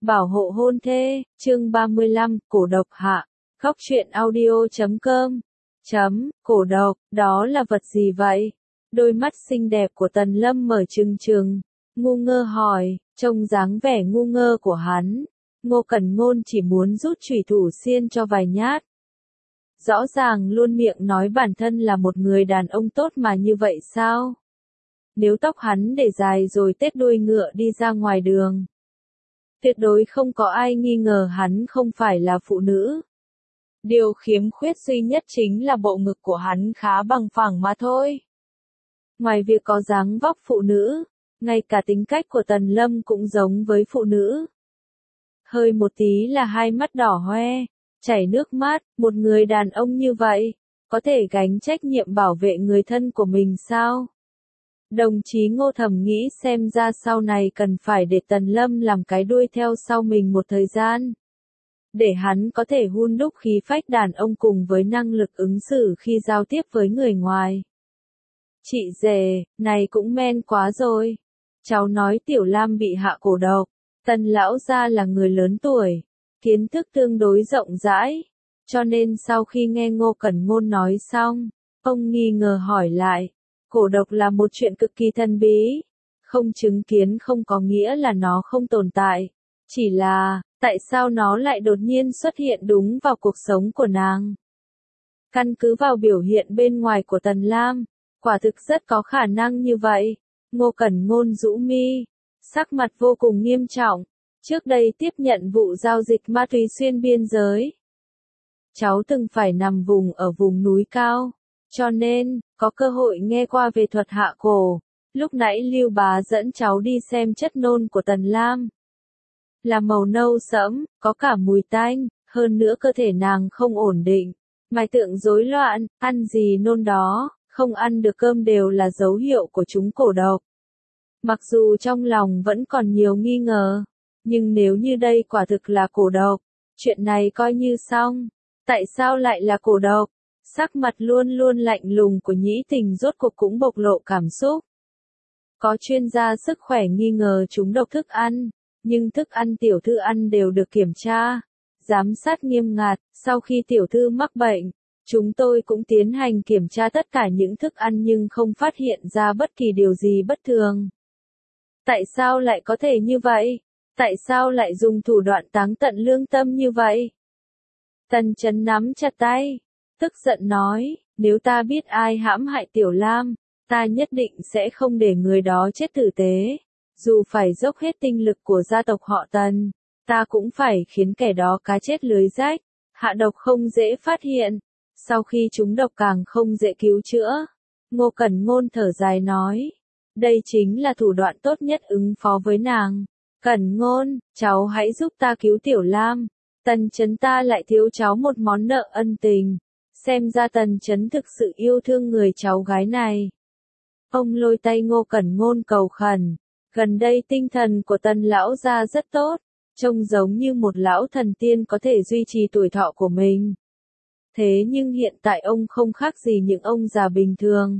Bảo hộ hôn thê, chương 35, cổ độc hạ. Góc truyện audio.com. Cổ độc, đó là vật gì vậy? Đôi mắt xinh đẹp của Tần Lâm mở trừng trừng, ngu ngơ hỏi, trông dáng vẻ ngu ngơ của hắn. Ngô Cẩn Ngôn chỉ muốn rút chủy thủ xiên cho vài nhát. Rõ ràng luôn miệng nói bản thân là một người đàn ông tốt mà như vậy sao? Nếu tóc hắn để dài rồi tết đuôi ngựa đi ra ngoài đường, tuyệt đối không có ai nghi ngờ hắn không phải là phụ nữ. Điều khiếm khuyết duy nhất chính là bộ ngực của hắn khá bằng phẳng mà thôi. Ngoài việc có dáng vóc phụ nữ, ngay cả tính cách của Tần Lâm cũng giống với phụ nữ. Hơi một tí là hai mắt đỏ hoe, chảy nước mắt, một người đàn ông như vậy, có thể gánh trách nhiệm bảo vệ người thân của mình sao? Đồng chí Ngô thầm nghĩ xem ra sau này cần phải để Tần Lâm làm cái đuôi theo sau mình một thời gian. Để hắn có thể hun đúc khí phách đàn ông cùng với năng lực ứng xử khi giao tiếp với người ngoài. Chị dề, này cũng men quá rồi. Cháu nói Tiểu Lam bị hạ cổ độc. Tần lão gia là người lớn tuổi, kiến thức tương đối rộng rãi. Cho nên sau khi nghe Ngô Cẩn Ngôn nói xong, ông nghi ngờ hỏi lại. Cổ độc là một chuyện cực kỳ thần bí. Không chứng kiến không có nghĩa là nó không tồn tại. Chỉ là, tại sao nó lại đột nhiên xuất hiện đúng vào cuộc sống của nàng? Căn cứ vào biểu hiện bên ngoài của Tần Lam, quả thực rất có khả năng như vậy. Ngô Cẩn Ngôn rũ mi, sắc mặt vô cùng nghiêm trọng. Trước đây tiếp nhận vụ giao dịch ma túy xuyên biên giới. Cháu từng phải nằm ở vùng núi cao. Cho nên, có cơ hội nghe qua về thuật hạ cổ. Lúc nãy Lưu Bá dẫn cháu đi xem chất nôn của Tần Lam. Là màu nâu sẫm, có cả mùi tanh, hơn nữa cơ thể nàng không ổn định. Mạch tượng rối loạn, ăn gì nôn đó, không ăn được cơm đều là dấu hiệu của chúng cổ độc. Mặc dù trong lòng vẫn còn nhiều nghi ngờ, nhưng nếu như đây quả thực là cổ độc, chuyện này coi như xong. Tại sao lại là cổ độc? Sắc mặt luôn luôn lạnh lùng của Nhĩ Tình rốt cuộc cũng bộc lộ cảm xúc. Có chuyên gia sức khỏe nghi ngờ chúng độc thức ăn, nhưng thức ăn tiểu thư ăn đều được kiểm tra, giám sát nghiêm ngặt. Sau khi tiểu thư mắc bệnh, chúng tôi cũng tiến hành kiểm tra tất cả những thức ăn nhưng không phát hiện ra bất kỳ điều gì bất thường. Tại sao lại có thể như vậy? Tại sao lại dùng thủ đoạn táng tận lương tâm như vậy? Tần Chấn nắm chặt tay, tức giận nói, nếu ta biết ai hãm hại Tiểu Lam, ta nhất định sẽ không để người đó chết tử tế. Dù phải dốc hết tinh lực của gia tộc họ Tần, ta cũng phải khiến kẻ đó cá chết lưới rách. Hạ độc không dễ phát hiện, sau khi trúng độc càng không dễ cứu chữa. Ngô Cẩn Ngôn thở dài nói, đây chính là thủ đoạn tốt nhất ứng phó với nàng. Cẩn Ngôn, cháu hãy giúp ta cứu Tiểu Lam. Tần Chấn ta lại thiếu cháu một món nợ ân tình. Xem ra Tần Chấn thực sự yêu thương người cháu gái này. Ông lôi tay Ngô Cẩn Ngôn cầu khẩn. Gần đây tinh thần của Tần lão gia rất tốt, trông giống như một lão thần tiên có thể duy trì tuổi thọ của mình. Thế nhưng hiện tại ông không khác gì những ông già bình thường.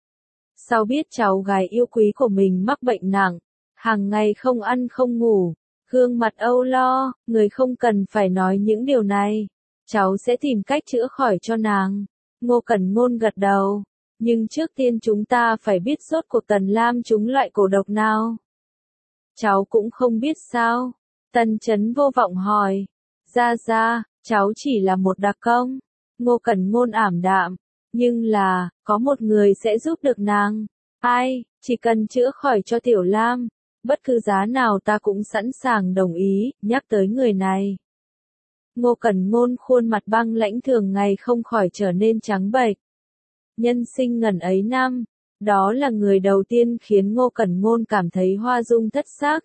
Sau biết cháu gái yêu quý của mình mắc bệnh nặng, hàng ngày không ăn không ngủ, gương mặt âu lo, người không cần phải nói những điều này. Cháu sẽ tìm cách chữa khỏi cho nàng. Ngô Cẩn Ngôn gật đầu. Nhưng trước tiên chúng ta phải biết rốt cuộc Tần Lam trúng loại cổ độc nào. Cháu cũng không biết sao? Tần Chấn vô vọng hỏi. Ra, cháu chỉ là một đặc công. Ngô Cẩn Ngôn ảm đạm. Nhưng là, có một người sẽ giúp được nàng. Ai, chỉ cần chữa khỏi cho Tiểu Lam. Bất cứ giá nào ta cũng sẵn sàng đồng ý, nhắc tới người này. Ngô Cẩn Ngôn khuôn mặt băng lãnh thường ngày không khỏi trở nên trắng bệch. Nhân sinh ngần ấy năm, đó là người đầu tiên khiến Ngô Cẩn Ngôn cảm thấy hoa dung thất sắc.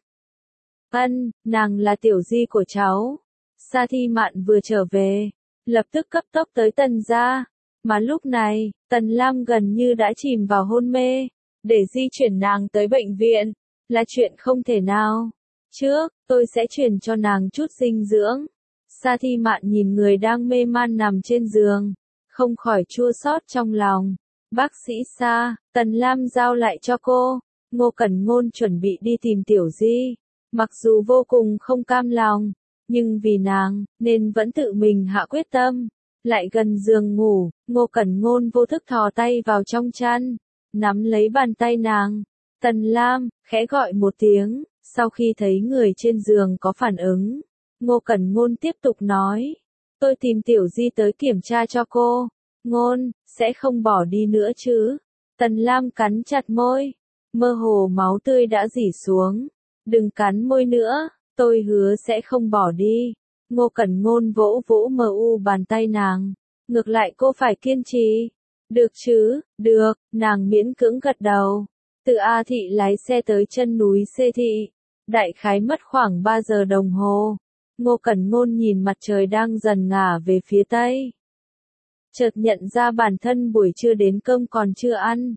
Nàng là tiểu di của cháu. Sa Thi Mạn vừa trở về, lập tức cấp tốc tới Tần gia, mà lúc này, Tần Lam gần như đã chìm vào hôn mê, để di chuyển nàng tới bệnh viện, là chuyện không thể nào. Trước, tôi sẽ truyền cho nàng chút dinh dưỡng. Sa Thi Mạn nhìn người đang mê man nằm trên giường, không khỏi chua xót trong lòng. Bác sĩ Sa, Tần Lam giao lại cho cô. Ngô Cẩn Ngôn chuẩn bị đi tìm Tiểu Di. Mặc dù vô cùng không cam lòng, nhưng vì nàng, nên vẫn tự mình hạ quyết tâm. Lại gần giường ngủ, Ngô Cẩn Ngôn vô thức thò tay vào trong chăn, nắm lấy bàn tay nàng. Tần Lam, khẽ gọi một tiếng, sau khi thấy người trên giường có phản ứng. Ngô Cẩn Ngôn tiếp tục nói, tôi tìm Tiểu Di tới kiểm tra cho cô. Ngôn, sẽ không bỏ đi nữa chứ? Tần Lam cắn chặt môi, mơ hồ máu tươi đã rỉ xuống. Đừng cắn môi nữa, tôi hứa sẽ không bỏ đi. Ngô Cẩn Ngôn vỗ vỗ mờ u bàn tay nàng. Ngược lại cô phải kiên trì. Được chứ, được, nàng miễn cưỡng gật đầu. Từ A Thị lái xe tới chân núi C Thị. Đại khái mất khoảng 3 giờ đồng hồ. Ngô Cẩn Ngôn nhìn mặt trời đang dần ngả về phía tây. Chợt nhận ra bản thân buổi trưa đến cơm còn chưa ăn.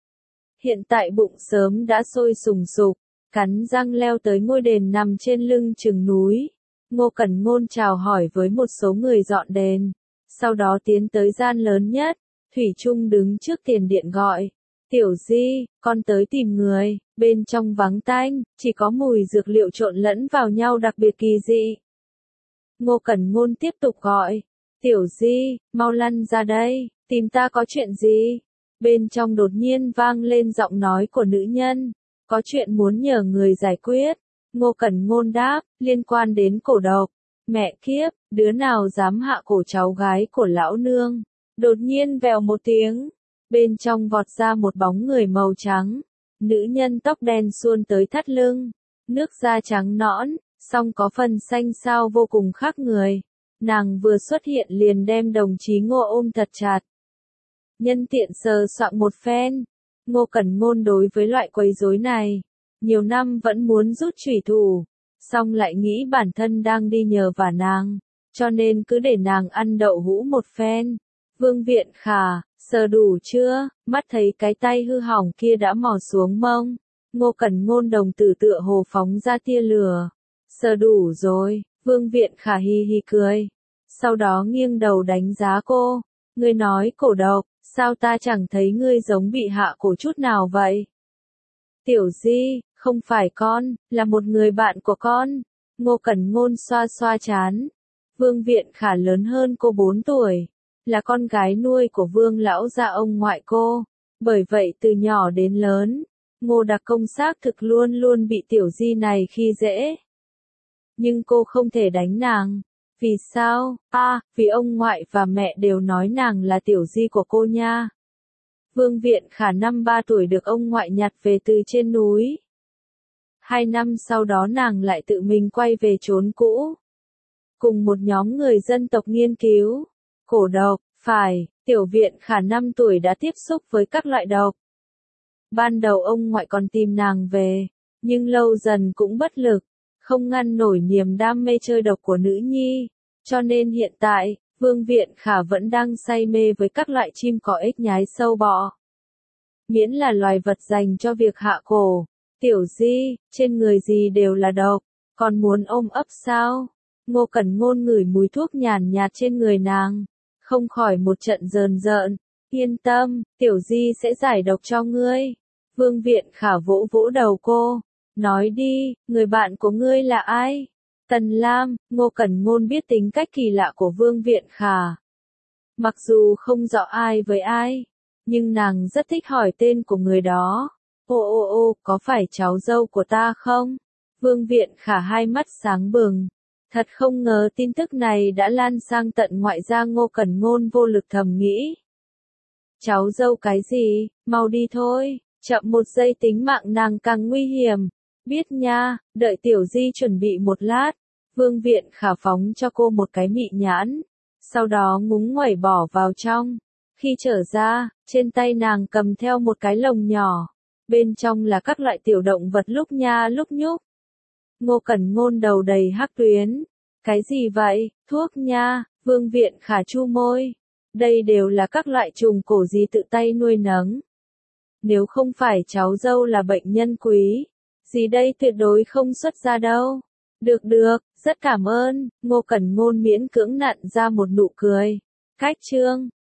Hiện tại bụng sớm đã sôi sùng sục, cắn răng leo tới ngôi đền nằm trên lưng chừng núi. Ngô Cẩn Ngôn chào hỏi với một số người dọn đền, sau đó tiến tới gian lớn nhất. Thủy Trung đứng trước tiền điện gọi, Tiểu Di, con tới tìm người. Bên trong vắng tanh, chỉ có mùi dược liệu trộn lẫn vào nhau đặc biệt kỳ dị. Ngô Cẩn Ngôn tiếp tục gọi, Tiểu Di, mau lăn ra đây, tìm ta có chuyện gì? Bên trong đột nhiên vang lên giọng nói của nữ nhân, có chuyện muốn nhờ người giải quyết. Ngô Cẩn Ngôn đáp, liên quan đến cổ độc. Mẹ kiếp, đứa nào dám hạ cổ cháu gái của lão nương? Đột nhiên vèo một tiếng, bên trong vọt ra một bóng người màu trắng. Nữ nhân tóc đen suôn tới thắt lưng, nước da trắng nõn, song có phần xanh xao vô cùng khác người. Nàng vừa xuất hiện liền đem đồng chí Ngô ôm thật chặt. Nhân tiện sờ soạng một phen. Ngô Cẩn Ngôn đối với loại quấy rối này, nhiều năm vẫn muốn rút chủy thủ, song lại nghĩ bản thân đang đi nhờ vả nàng, cho nên cứ để nàng ăn đậu hũ một phen. Vương Viện Khả, sờ đủ chưa? Mắt thấy cái tay hư hỏng kia đã mò xuống mông. Ngô Cẩn Ngôn đồng tử tựa hồ phóng ra tia lửa. Sờ đủ rồi, Vương Viện Khả hi hi cười. Sau đó nghiêng đầu đánh giá cô. Ngươi nói cổ độc, sao ta chẳng thấy ngươi giống bị hạ cổ chút nào vậy? Tiểu Di, không phải con, là một người bạn của con. Ngô Cẩn Ngôn xoa xoa trán. Vương Viện Khả lớn hơn cô 4 tuổi. Là con gái nuôi của Vương lão gia ông ngoại cô. Bởi vậy từ nhỏ đến lớn, Ngô Đặc Công xác thực luôn luôn bị Tiểu Di này khi dễ. Nhưng cô không thể đánh nàng. Vì sao? Vì ông ngoại và mẹ đều nói nàng là Tiểu Di của cô nha. Vương Viện Khả năm 3 tuổi được ông ngoại nhặt về từ trên núi. 2 năm sau đó nàng lại tự mình quay về chốn cũ. Cùng một nhóm người dân tộc nghiên cứu. Cổ độc, phải, Tiểu Viện Khả 5 tuổi đã tiếp xúc với các loại độc. Ban đầu ông ngoại còn tìm nàng về, nhưng lâu dần cũng bất lực, không ngăn nổi niềm đam mê chơi độc của nữ nhi. Cho nên hiện tại, Vương Viện Khả vẫn đang say mê với các loại chim cỏ ếch nhái sâu bọ. Miễn là loài vật dành cho việc hạ cổ. Tiểu Di, trên người gì đều là độc, còn muốn ôm ấp sao? Ngô Cẩn Ngôn ngửi mùi thuốc nhàn nhạt trên người nàng, không khỏi một trận rờn rợn. Yên tâm, Tiểu Di sẽ giải độc cho ngươi. Vương Viện Khả vỗ vỗ đầu cô, nói đi, người bạn của ngươi là ai? Tần Lam. Ngô Cẩn Ngôn biết tính cách kỳ lạ của Vương Viện Khả. Mặc dù không rõ ai với ai, nhưng nàng rất thích hỏi tên của người đó. Ô, có phải cháu dâu của ta không? Vương Viện Khả hai mắt sáng bừng. Thật không ngờ tin tức này đã lan sang tận ngoại gia. Ngô Cẩn Ngôn vô lực thầm nghĩ. Cháu dâu cái gì, mau đi thôi, chậm một giây tính mạng nàng càng nguy hiểm. Biết nha, đợi Tiểu Di chuẩn bị một lát. Vương Viện Khả phóng cho cô một cái mị nhãn, sau đó ngúng nguẩy bỏ vào trong. Khi trở ra, trên tay nàng cầm theo một cái lồng nhỏ, bên trong là các loại tiểu động vật lúc nha lúc nhúc. Ngô Cẩn Ngôn đầu đầy hắc tuyến. Cái gì vậy? Thuốc nha. Vương Viện Khả chu môi. Đây đều là các loại trùng cổ gì tự tay nuôi nấng. Nếu không phải cháu dâu là bệnh nhân quý, gì đây tuyệt đối không xuất ra đâu. Được, rất cảm ơn. Ngô Cẩn Ngôn miễn cưỡng nặn ra một nụ cười. Cách chương